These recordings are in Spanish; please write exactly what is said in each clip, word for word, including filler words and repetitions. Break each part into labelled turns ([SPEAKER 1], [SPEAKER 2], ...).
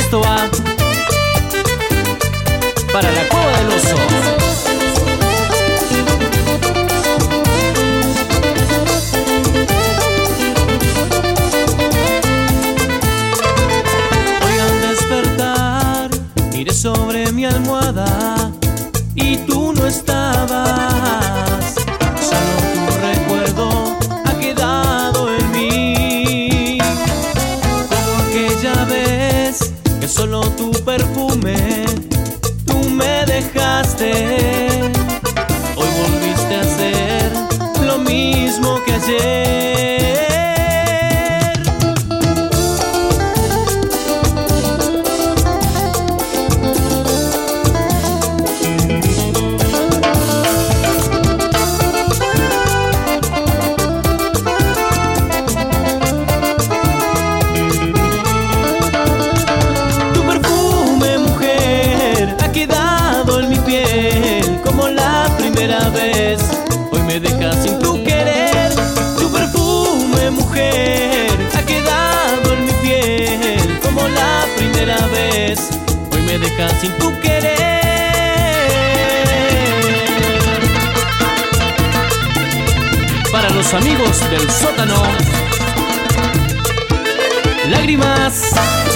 [SPEAKER 1] esto va para la Cueva del Oso.
[SPEAKER 2] Miré sobre mi almohada y tú no estabas. Solo tu recuerdo ha quedado en mí. Como aquella vez que solo tu perfume tú me dejaste. Hoy volviste a hacer lo mismo que ayer. Vez. Hoy me dejas sin tu querer. Tu perfume, mujer, ha quedado en mi piel como la primera vez. Hoy me dejas sin tu querer.
[SPEAKER 1] Para los amigos del sótano, lágrimas.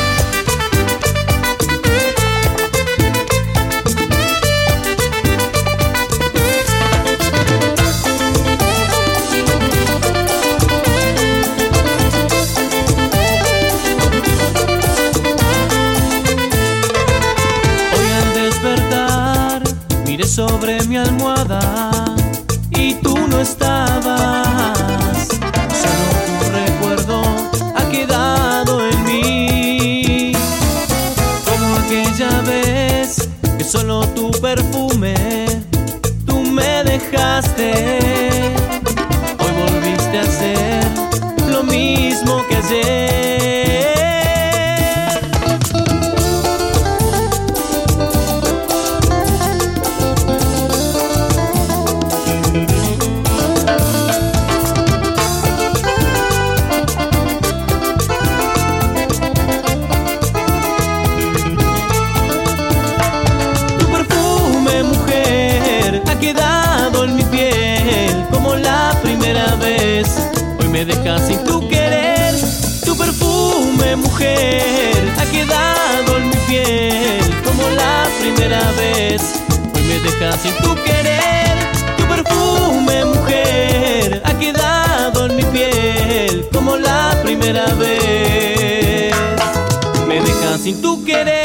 [SPEAKER 2] Sobre mi almohada y tú no estabas. Solo tu recuerdo ha quedado en mí. Como aquella vez que solo tu perfume tú me dejaste. Hoy volviste a hacer lo mismo que ayer. Quedado en mi piel como la primera vez. Hoy me dejas sin tu querer. Tu perfume, mujer, ha quedado en mi piel como la primera vez. Hoy me dejas sin tu querer. Tu perfume, mujer, ha quedado en mi piel como la primera vez. Me dejas sin tu querer.